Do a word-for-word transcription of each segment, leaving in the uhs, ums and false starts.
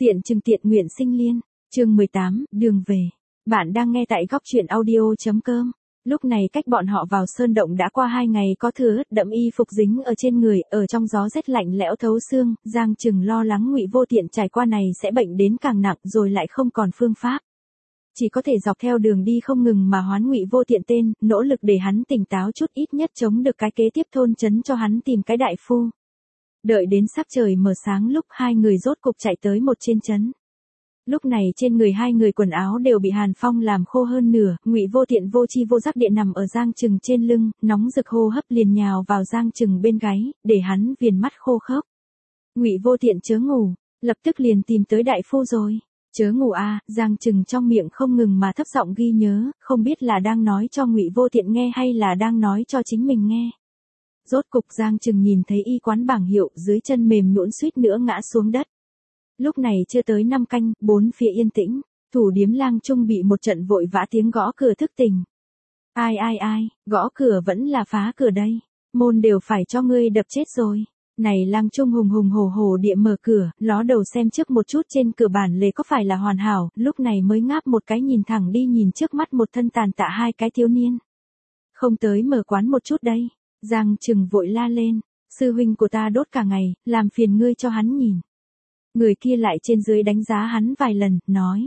Tiện chừng tiện nguyện sinh liên, chương mười tám, đường về. Bạn đang nghe tại góc truyện audio.com. Lúc này cách bọn họ vào sơn động đã qua hai ngày có thừa ướt đẫm y phục dính ở trên người, ở trong gió rét lạnh lẽo thấu xương, Giang Trừng lo lắng Ngụy Vô Tiện trải qua này sẽ bệnh đến càng nặng rồi lại không còn phương pháp. Chỉ có thể dọc theo đường đi không ngừng mà hoán Ngụy Vô Tiện tên, nỗ lực để hắn tỉnh táo chút ít nhất chống được cái kế tiếp thôn trấn cho hắn tìm cái đại phu. Đợi đến sắc trời mở sáng lúc hai người rốt cục chạy tới một trên trấn. Lúc này trên người hai người quần áo đều bị hàn phong làm khô hơn nửa, Ngụy Vô Tiện vô chi vô giác địa nằm ở Giang Trừng trên lưng, nóng rực hô hấp liền nhào vào Giang Trừng bên gáy, để hắn viền mắt khô khốc. Ngụy Vô Tiện chớ ngủ, lập tức liền tìm tới đại phu rồi. Chớ ngủ a, à, Giang Trừng trong miệng không ngừng mà thấp giọng ghi nhớ, không biết là đang nói cho Ngụy Vô Tiện nghe hay là đang nói cho chính mình nghe. Rốt cục Giang Trừng nhìn thấy y quán bảng hiệu dưới chân mềm nhũn suýt nữa ngã xuống đất. Lúc này chưa tới năm canh, bốn phía yên tĩnh, thủ điếm Lang Trung bị một trận vội vã tiếng gõ cửa thức tỉnh. Ai ai ai, gõ cửa vẫn là phá cửa đây, môn đều phải cho ngươi đập chết rồi. Này Lang Trung hùng hùng hổ hổ địa mở cửa, ló đầu xem trước một chút trên cửa bản lề có phải là hoàn hảo, lúc này mới ngáp một cái nhìn thẳng đi nhìn trước mắt một thân tàn tạ hai cái thiếu niên. Không tới mở quán một chút đây. Giang Trừng vội la lên, sư huynh của ta đốt cả ngày, làm phiền ngươi cho hắn nhìn. Người kia lại trên dưới đánh giá hắn vài lần, nói.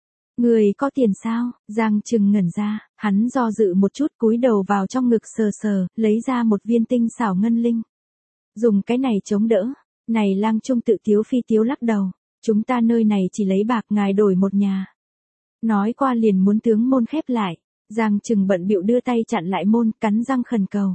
Người có tiền sao? Giang Trừng ngẩn ra, hắn do dự một chút cúi đầu vào trong ngực sờ sờ, lấy ra một viên tinh xảo ngân linh. Dùng cái này chống đỡ, này Lang Trung tự tiếu phi tiếu lắc đầu, chúng ta nơi này chỉ lấy bạc ngài đổi một nhà. Nói qua liền muốn tướng môn khép lại, Giang Trừng bận bịu đưa tay chặn lại môn, cắn răng khẩn cầu.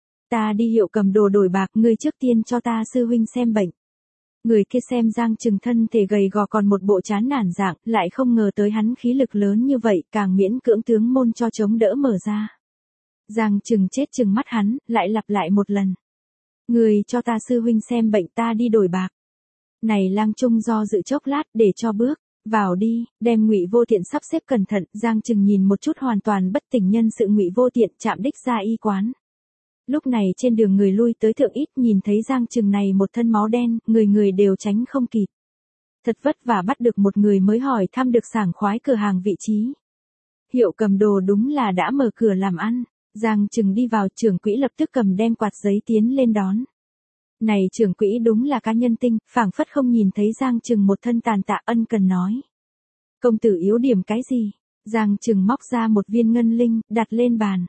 Ta đi hiệu cầm đồ đổi bạc, ngươi trước tiên cho ta sư huynh xem bệnh. Người kia xem Giang Trừng thân thể gầy gò còn một bộ chán nản dạng, lại không ngờ tới hắn khí lực lớn như vậy, càng miễn cưỡng tướng môn cho chống đỡ mở ra. Giang Trừng chết chừng mắt hắn, lại lặp lại một lần. Người cho ta sư huynh xem bệnh, ta đi đổi bạc. Này Lang Trung do dự chốc lát để cho bước. Vào đi, đem Ngụy Vô Tiện sắp xếp cẩn thận, Giang Trừng nhìn một chút hoàn toàn bất tỉnh nhân sự Ngụy Vô Tiện chạm đích ra y quán. Lúc này trên đường người lui tới thượng ít nhìn thấy Giang Trừng này một thân máu đen, người người đều tránh không kịp. Thật vất vả bắt được một người mới hỏi thăm được sảng khoái cửa hàng vị trí. Hiệu cầm đồ đúng là đã mở cửa làm ăn, Giang Trừng đi vào, trưởng quỹ lập tức cầm đem quạt giấy tiến lên đón. Này trưởng quỹ đúng là cá nhân tinh, phảng phất không nhìn thấy Giang Trừng một thân tàn tạ, ân cần nói. Công tử yếu điểm cái gì? Giang Trừng móc ra một viên ngân linh, đặt lên bàn.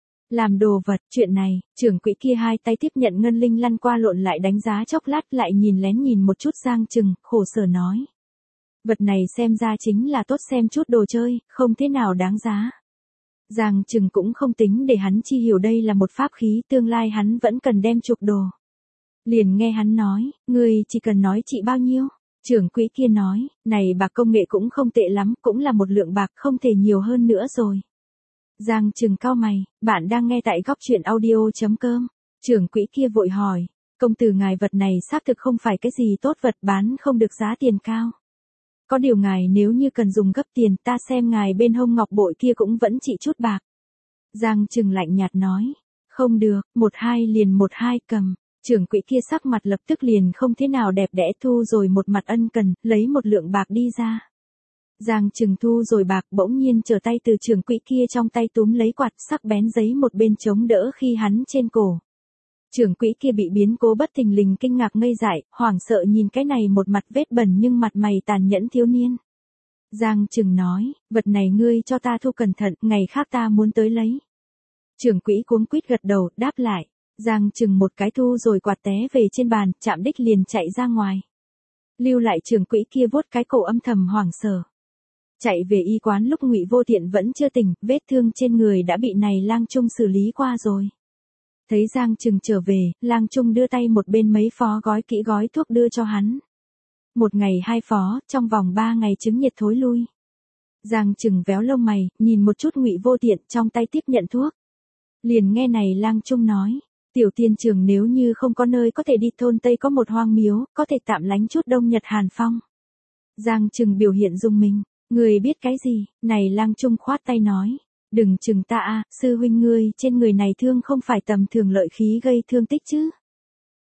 Làm đồ vật, chuyện này, trưởng quỹ kia hai tay tiếp nhận ngân linh lăn qua lộn lại đánh giá chốc lát lại nhìn lén nhìn một chút Giang Trừng, khổ sở nói. Vật này xem ra chính là tốt xem chút đồ chơi, không thế nào đáng giá. Giang Trừng cũng không tính để hắn chi hiểu đây là một pháp khí, tương lai hắn vẫn cần đem chuộc đồ. Liền nghe hắn nói, ngươi chỉ cần nói chị bao nhiêu. Trưởng quỹ kia nói, này bạc công nghệ cũng không tệ lắm, cũng là một lượng bạc không thể nhiều hơn nữa rồi. Giang Trừng cau mày, bạn đang nghe tại góc truyện audio.com. Trưởng quỹ kia vội hỏi, công tử ngài vật này xác thực không phải cái gì tốt vật, bán không được giá tiền cao. Có điều ngài nếu như cần dùng gấp tiền, ta xem ngài bên hông ngọc bội kia cũng vẫn chỉ chút bạc. Giang Trừng lạnh nhạt nói, không được, một hai liền một hai cầm. Trưởng quỹ kia sắc mặt lập tức liền không thế nào đẹp đẽ, thu rồi một mặt ân cần, lấy một lượng bạc đi ra. Giang Trừng thu rồi bạc, bỗng nhiên trở tay từ trưởng quỹ kia trong tay túm lấy quạt sắc bén giấy một bên chống đỡ khi hắn trên cổ. Trưởng quỹ kia bị biến cố bất thình lình kinh ngạc ngây dại, hoảng sợ nhìn cái này một mặt vết bẩn nhưng mặt mày tàn nhẫn thiếu niên. Giang Trừng nói, vật này ngươi cho ta thu cẩn thận, ngày khác ta muốn tới lấy. Trưởng quỹ cuống quýt gật đầu, đáp lại. Giang Trừng một cái thu rồi quạt té về trên bàn, chạm đích liền chạy ra ngoài. Lưu lại trưởng quỹ kia vuốt cái cổ âm thầm hoảng sợ. Chạy về y quán lúc Ngụy Vô Tiện vẫn chưa tỉnh, vết thương trên người đã bị này Lang Trung xử lý qua rồi. Thấy Giang Trừng trở về, Lang Trung đưa tay một bên mấy phó gói kỹ gói thuốc đưa cho hắn. Một ngày hai phó, trong vòng ba ngày chứng nhiệt thối lui. Giang Trừng véo lông mày, nhìn một chút Ngụy Vô Tiện trong tay tiếp nhận thuốc. Liền nghe này Lang Trung nói. Tiểu tiên trường nếu như không có nơi có thể đi, thôn Tây có một hoang miếu, có thể tạm lánh chút đông nhật hàn phong. Giang Trừng biểu hiện rung mình, người biết cái gì, này Lang Trung khoát tay nói, đừng chừng ta a, sư huynh ngươi trên người này thương không phải tầm thường lợi khí gây thương tích chứ.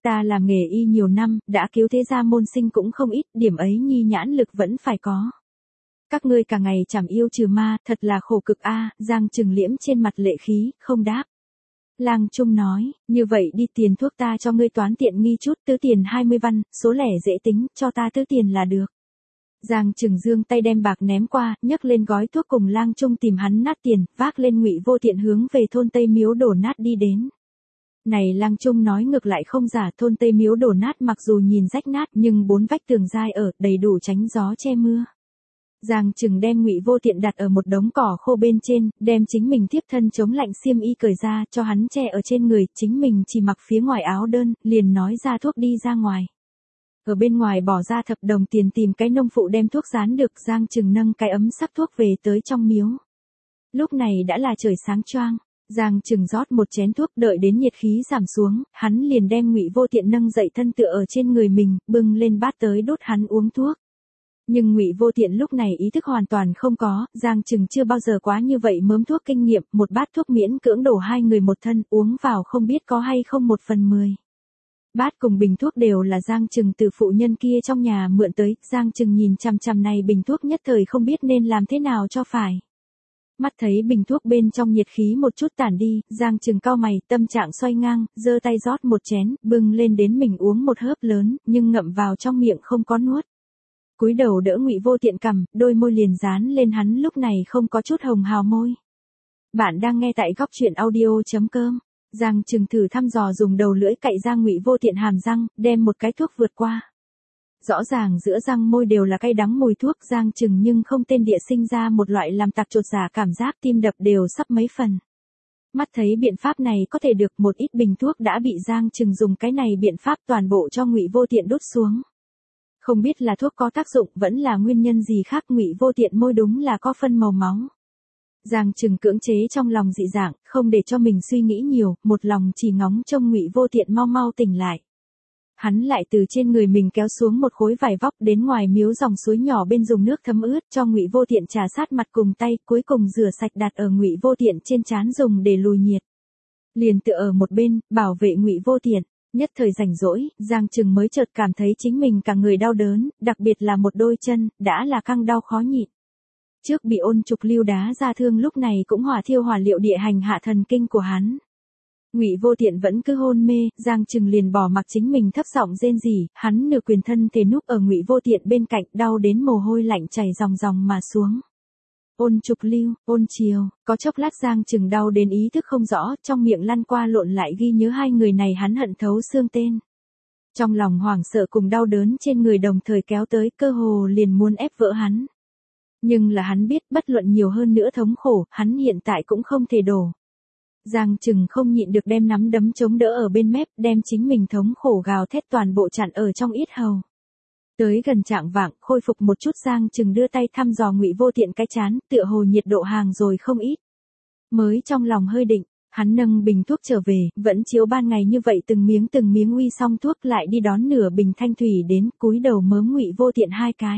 Ta làm nghề y nhiều năm, đã cứu thế gia môn sinh cũng không ít, điểm ấy nhi nhãn lực vẫn phải có. Các ngươi cả ngày chảm yêu trừ ma, thật là khổ cực a. Giang Trừng liễm trên mặt lệ khí, không đáp. Lang Trung nói, như vậy đi, tiền thuốc ta cho ngươi toán tiện nghi chút, tứ tiền hai mươi văn, số lẻ dễ tính, cho ta tứ tiền là được. Giang Trừng giương tay đem bạc ném qua, nhấc lên gói thuốc cùng Lang Trung tìm hắn nát tiền, vác lên Ngụy Vô Tiện hướng về thôn Tây Miếu đổ nát đi đến. Này Lang Trung nói ngược lại không giả, thôn Tây Miếu đổ nát mặc dù nhìn rách nát nhưng bốn vách tường dai ở, đầy đủ tránh gió che mưa. Giang Trừng đem Ngụy Vô Tiện đặt ở một đống cỏ khô bên trên, đem chính mình tiếp thân chống lạnh xiêm y cởi ra, cho hắn che ở trên người, chính mình chỉ mặc phía ngoài áo đơn, liền nói ra thuốc đi ra ngoài. Ở bên ngoài bỏ ra thập đồng tiền tìm cái nông phụ đem thuốc dán được, Giang Trừng nâng cái ấm sắc thuốc về tới trong miếu. Lúc này đã là trời sáng choang, Giang Trừng rót một chén thuốc, đợi đến nhiệt khí giảm xuống, hắn liền đem Ngụy Vô Tiện nâng dậy thân tựa ở trên người mình, bưng lên bát tới đút hắn uống thuốc. Nhưng Ngụy Vô Tiện lúc này ý thức hoàn toàn không có, Giang Trừng chưa bao giờ quá như vậy mớm thuốc kinh nghiệm, một bát thuốc miễn cưỡng đổ hai người một thân, uống vào không biết có hay không một phần mười. Bát cùng bình thuốc đều là Giang Trừng từ phụ nhân kia trong nhà mượn tới, Giang Trừng nhìn chằm chằm này bình thuốc nhất thời không biết nên làm thế nào cho phải. Mắt thấy bình thuốc bên trong nhiệt khí một chút tản đi, Giang Trừng cau mày, tâm trạng xoay ngang, giơ tay rót một chén, bưng lên đến mình uống một hớp lớn, nhưng ngậm vào trong miệng không có nuốt. Cúi đầu đỡ Ngụy Vô Tiện cằm, đôi môi liền dán lên hắn lúc này không có chút hồng hào môi. Bạn đang nghe tại góc truyện audio chấm com. Giang Trừng thử thăm dò dùng đầu lưỡi cạy ra Ngụy Vô Tiện hàm răng, đem một cái thuốc vượt qua. Rõ ràng giữa răng môi đều là cay đắng mùi thuốc, Giang Trừng nhưng không tên địa sinh ra một loại làm tặc chột dạ cảm giác, tim đập đều sắp mấy phần. Mắt thấy biện pháp này có thể được, một ít bình thuốc đã bị Giang Trừng dùng cái này biện pháp toàn bộ cho Ngụy Vô Tiện đút xuống. Không biết là thuốc có tác dụng vẫn là nguyên nhân gì khác, Ngụy Vô Tiện môi đúng là có phân màu máu. Giang Trừng cưỡng chế trong lòng dị dạng, không để cho mình suy nghĩ nhiều, một lòng chỉ ngóng trông Ngụy Vô Tiện mau mau tỉnh lại. Hắn lại từ trên người mình kéo xuống một khối vải vóc đến ngoài miếu dòng suối nhỏ bên dùng nước thấm ướt cho Ngụy Vô Tiện trà sát mặt cùng tay, cuối cùng rửa sạch đặt ở Ngụy Vô Tiện trên trán dùng để lùi nhiệt. Liền tựa ở một bên, bảo vệ Ngụy Vô Tiện. Nhất thời rảnh rỗi, Giang Trừng mới chợt cảm thấy chính mình cả người đau đớn, đặc biệt là một đôi chân, đã là căng đau khó nhịn. Trước bị ôn trục lưu đá ra thương lúc này cũng hỏa thiêu hỏa liệu địa hành hạ thần kinh của hắn. Ngụy Vô Tiện vẫn cứ hôn mê, Giang Trừng liền bỏ mặc chính mình thấp giọng rên rỉ, hắn nửa quyền thân thể núp ở Ngụy Vô Tiện bên cạnh, đau đến mồ hôi lạnh chảy ròng ròng mà xuống. Ôn trục lưu, ôn chiều, có chốc lát Giang Trừng đau đến ý thức không rõ, trong miệng lăn qua lộn lại ghi nhớ hai người này hắn hận thấu xương tên. Trong lòng hoảng sợ cùng đau đớn trên người đồng thời kéo tới, cơ hồ liền muốn ép vỡ hắn. Nhưng là hắn biết bất luận nhiều hơn nữa thống khổ, hắn hiện tại cũng không thể đổ. Giang Trừng không nhịn được đem nắm đấm chống đỡ ở bên mép, đem chính mình thống khổ gào thét toàn bộ chặn ở trong yết hầu. Tới gần trạng vạng, khôi phục một chút, Giang Trừng đưa tay thăm dò Ngụy Vô Tiện cái trán, tựa hồ nhiệt độ hàng rồi không ít. Mới trong lòng hơi định, hắn nâng bình thuốc trở về, vẫn chiếu ban ngày như vậy từng miếng từng miếng uy xong thuốc lại đi đón nửa bình thanh thủy đến, cúi đầu mớm Ngụy Vô Tiện hai cái.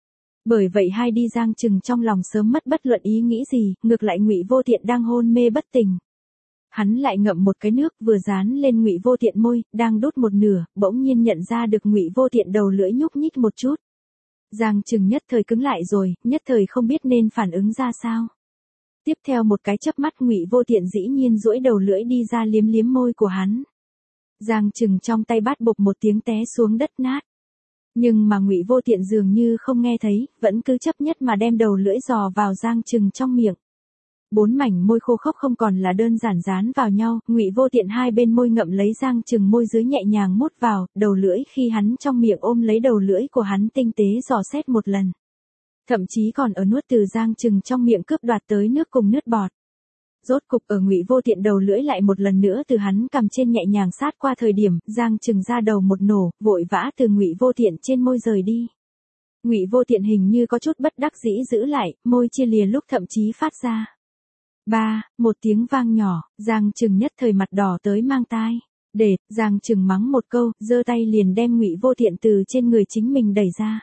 Bởi vậy hai đi Giang Trừng trong lòng sớm mất bất luận ý nghĩ gì, ngược lại Ngụy Vô Tiện đang hôn mê bất tỉnh. Hắn lại ngậm một cái nước vừa dán lên Ngụy Vô Tiện môi, đang đút một nửa, bỗng nhiên nhận ra được Ngụy Vô Tiện đầu lưỡi nhúc nhích một chút. Giang Trừng nhất thời cứng lại rồi, nhất thời không biết nên phản ứng ra sao. Tiếp theo một cái chớp mắt Ngụy Vô Tiện dĩ nhiên duỗi đầu lưỡi đi ra liếm liếm môi của hắn. Giang Trừng trong tay bát bộp một tiếng té xuống đất nát. Nhưng mà Ngụy Vô Tiện dường như không nghe thấy, vẫn cứ chấp nhất mà đem đầu lưỡi dò vào Giang Trừng trong miệng. Bốn mảnh môi khô khốc không còn là đơn giản dán vào nhau, Ngụy Vô Tiện hai bên môi ngậm lấy Giang Trừng môi dưới nhẹ nhàng mút vào, đầu lưỡi khi hắn trong miệng ôm lấy đầu lưỡi của hắn tinh tế dò xét một lần. Thậm chí còn ở nuốt từ Giang Trừng trong miệng cướp đoạt tới nước cùng nước bọt. Rốt cục ở Ngụy Vô Tiện đầu lưỡi lại một lần nữa từ hắn cằm trên nhẹ nhàng sát qua thời điểm, Giang Trừng ra đầu một nổ, vội vã từ Ngụy Vô Tiện trên môi rời đi. Ngụy Vô Tiện hình như có chút bất đắc dĩ giữ lại, môi chia lìa lúc thậm chí phát ra. Ba, một tiếng vang nhỏ, Giang Trừng nhất thời mặt đỏ tới mang tai. Để, Giang Trừng mắng một câu, giơ tay liền đem Ngụy Vô Tiện từ trên người chính mình đẩy ra.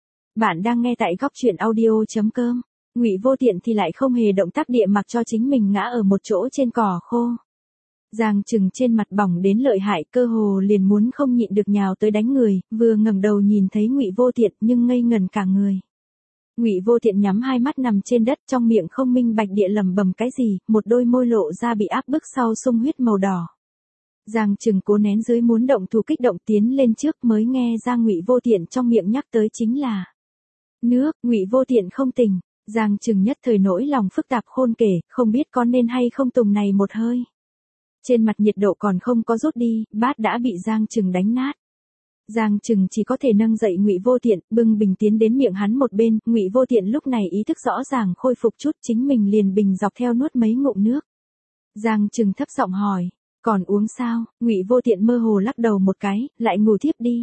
Bạn đang nghe tại góc truyện audio chấm com. Ngụy Vô Tiện thì lại không hề động tác địa mặc cho chính mình ngã ở một chỗ trên cỏ khô. Giang Trừng trên mặt bỏng đến lợi hại, cơ hồ liền muốn không nhịn được nhào tới đánh người, vừa ngẩng đầu nhìn thấy Ngụy Vô Tiện nhưng ngây ngẩn cả người. Ngụy Vô Tiện nhắm hai mắt nằm trên đất, trong miệng không minh bạch địa lẩm bẩm cái gì, một đôi môi lộ ra bị áp bức sau sung huyết màu đỏ. Giang Trừng cố nén dưới muốn động thủ kích động tiến lên trước, mới nghe ra Ngụy Vô Tiện trong miệng nhắc tới chính là nước. Ngụy Vô Tiện không tỉnh, Giang Trừng nhất thời nỗi lòng phức tạp khôn kể, không biết có nên hay không tùng này một hơi. Trên mặt nhiệt độ còn không có rút đi, bát đã bị Giang Trừng đánh nát. Giang Trừng chỉ có thể nâng dậy Ngụy Vô Tiện, bưng bình tiến đến miệng hắn một bên, Ngụy Vô Tiện lúc này ý thức rõ ràng khôi phục chút, chính mình liền bình dọc theo nuốt mấy ngụm nước. Giang Trừng thấp giọng hỏi, còn uống sao? Ngụy Vô Tiện mơ hồ lắc đầu một cái, lại ngủ thiếp đi.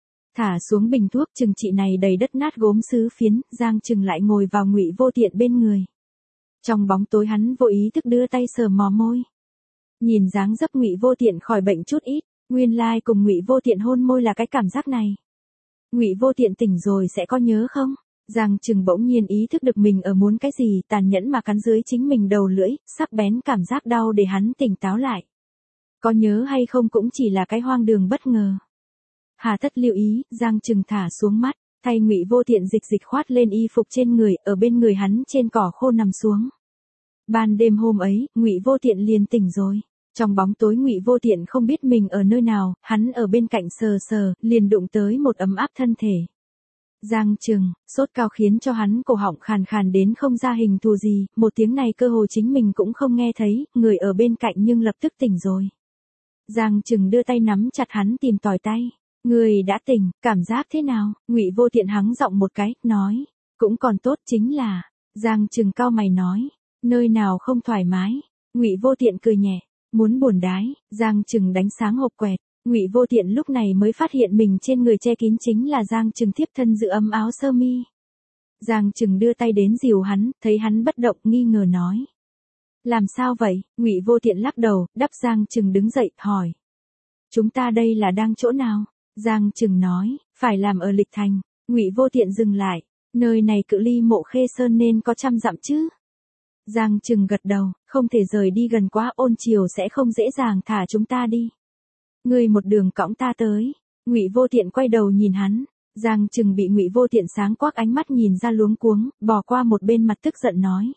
Thả xuống bình thuốc, chừng trị này đầy đất nát gốm sứ phiến, Giang Trừng lại ngồi vào Ngụy Vô Tiện bên người. Trong bóng tối hắn vô ý thức đưa tay sờ mò môi. Nhìn dáng dấp Ngụy Vô Tiện khỏi bệnh chút ít, nguyên lai cùng Ngụy Vô Tiện hôn môi là cái cảm giác này. Ngụy Vô Tiện tỉnh rồi sẽ có nhớ không? Giang Trừng bỗng nhiên ý thức được mình ở muốn cái gì, tàn nhẫn mà cắn dưới chính mình đầu lưỡi, sắc bén cảm giác đau để hắn tỉnh táo lại. Có nhớ hay không cũng chỉ là cái hoang đường bất ngờ. Hà tất lưu ý, Giang Trừng thả xuống mắt, thay Ngụy Vô Tiện dịch dịch khoát lên y phục trên người, ở bên người hắn trên cỏ khô nằm xuống. Ban đêm hôm ấy, Ngụy Vô Tiện liền tỉnh rồi. Trong bóng tối Ngụy Vô Tiện không biết mình ở nơi nào, hắn ở bên cạnh sờ sờ, liền đụng tới một ấm áp thân thể. Giang Trừng, sốt cao khiến cho hắn cổ họng khàn khàn đến không ra hình thù gì, một tiếng này cơ hồ chính mình cũng không nghe thấy, người ở bên cạnh nhưng lập tức tỉnh rồi. Giang Trừng đưa tay nắm chặt hắn tìm tòi tay. Người đã tỉnh, cảm giác thế nào? Ngụy Vô Tiện hắng giọng một cái, nói, cũng còn tốt, chính là. Giang Trừng cau mày nói, nơi nào không thoải mái? Ngụy Vô Tiện cười nhẹ, muốn buồn đái. Giang Trừng đánh sáng hộp quẹt. Ngụy Vô Tiện lúc này mới phát hiện mình trên người che kín chính là Giang Trừng tiếp thân giữ ấm áo sơ mi. Giang Trừng đưa tay đến dìu hắn, thấy hắn bất động, nghi ngờ nói, làm sao vậy? Ngụy Vô Tiện lắc đầu, đắp. Giang Trừng đứng dậy, hỏi, chúng ta đây là đang chỗ nào? Giang Trừng nói, phải làm ở Lịch Thành. Ngụy Vô Tiện dừng lại, nơi này cự ly Mộ Khê Sơn nên có trăm dặm chứ? Giang Trừng gật đầu, không thể rời đi gần quá, Ôn Triều sẽ không dễ dàng thả chúng ta đi. Ngươi một đường cõng ta tới. Ngụy Vô Tiện quay đầu nhìn hắn. Giang Trừng bị Ngụy Vô Tiện sáng quắc ánh mắt nhìn ra luống cuống, bỏ qua một bên mặt tức giận nói,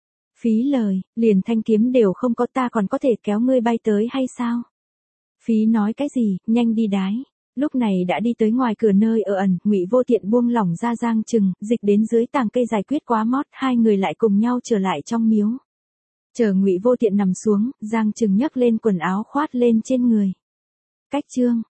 phí lời, liền thanh kiếm đều không có, ta còn có thể kéo ngươi bay tới hay sao? Phí nói cái gì, nhanh đi đái. Lúc này đã đi tới ngoài cửa nơi ở ẩn, Ngụy Vô Tiện buông lỏng ra Giang Trừng, dịch đến dưới tàng cây giải quyết quá mót, hai người lại cùng nhau trở lại trong miếu. Chờ Ngụy Vô Tiện nằm xuống, Giang Trừng nhấc lên quần áo khoát lên trên người. Cách chương